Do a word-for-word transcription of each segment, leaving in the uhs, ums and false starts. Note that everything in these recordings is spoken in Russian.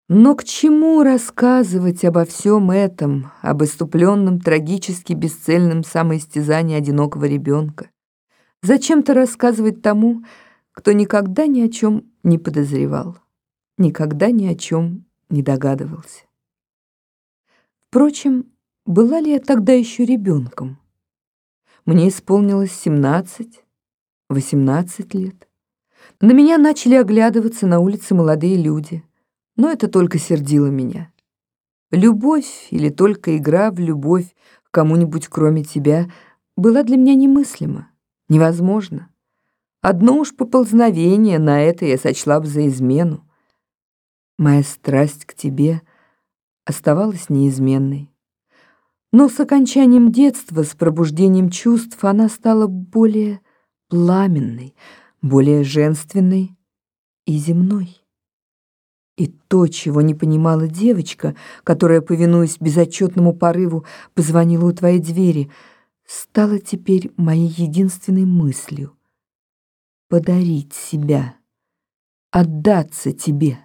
Но к чему рассказывать обо всем этом, об исступленном трагически бесцельном самоистязании одинокого ребенка? Зачем-то рассказывать тому, кто никогда ни о чем не подозревал, никогда ни о чем не догадывался. Впрочем, была ли я тогда еще ребенком? Мне исполнилось семнадцать, восемнадцать лет. На меня начали оглядываться на улице молодые люди, но это только сердило меня. Любовь или только игра в любовь к кому-нибудь кроме тебя была для меня немыслима, невозможно. Одно уж поползновение на это я сочла бы за измену. Моя страсть к тебе оставалась неизменной. Но с окончанием детства, с пробуждением чувств она стала более пламенной, более женственной и земной. И то, чего не понимала девочка, которая, повинуясь безотчетному порыву, позвонила у твоей двери, стало теперь моей единственной мыслью — подарить себя, отдаться тебе.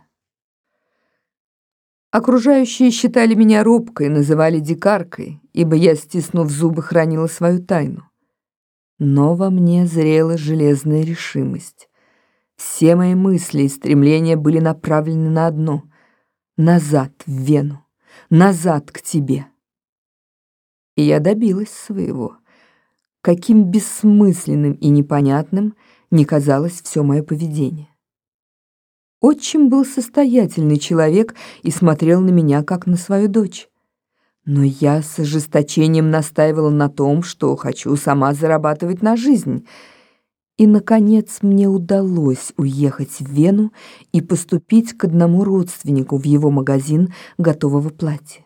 Окружающие считали меня робкой, называли дикаркой, ибо я, стиснув зубы, хранила свою тайну. Но во мне зрела железная решимость. Все мои мысли и стремления были направлены на одно — назад в Вену, назад к тебе. И я добилась своего. Каким бессмысленным и непонятным ни казалось все мое поведение. Отчим был состоятельный человек и смотрел на меня, как на свою дочь. Но я с ожесточением настаивала на том, что хочу сама зарабатывать на жизнь. И, наконец, мне удалось уехать в Вену и поступить к одному родственнику в его магазин готового платья.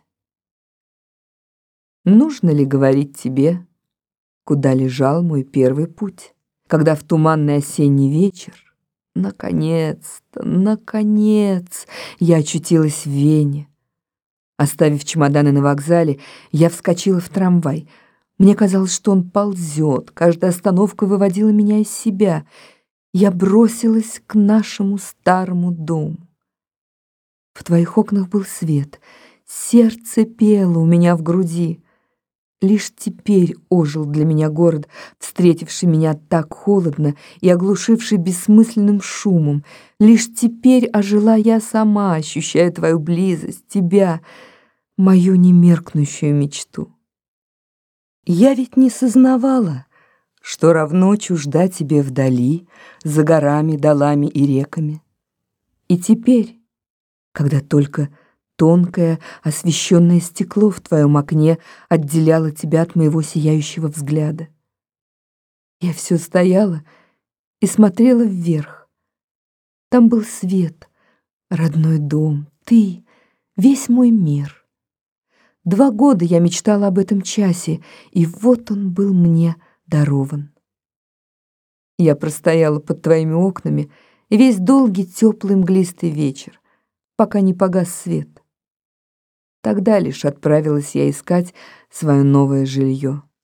Нужно ли говорить тебе, куда лежал мой первый путь, когда в туманный осенний вечер, наконец-то, наконец, я очутилась в Вене. Оставив чемоданы на вокзале, я вскочила в трамвай. Мне казалось, что он ползет, каждая остановка выводила меня из себя. Я бросилась к нашему старому дому. В твоих окнах был свет, сердце пело у меня в груди. Лишь теперь ожил для меня город, встретивший меня так холодно и оглушивший бессмысленным шумом. Лишь теперь ожила я сама, ощущая твою близость, тебя, мою немеркнущую мечту. Я ведь не сознавала, что равно чужда тебе вдали, за горами, долами и реками. И теперь, когда только тонкое освещенное стекло в твоем окне отделяло тебя от моего сияющего взгляда, я все стояла и смотрела вверх. Там был свет, родной дом, ты, весь мой мир. Два года я мечтала об этом часе, и вот он был мне дарован. Я простояла под твоими окнами весь долгий теплый мглистый вечер, пока не погас свет. Тогда лишь отправилась я искать свое новое жилье.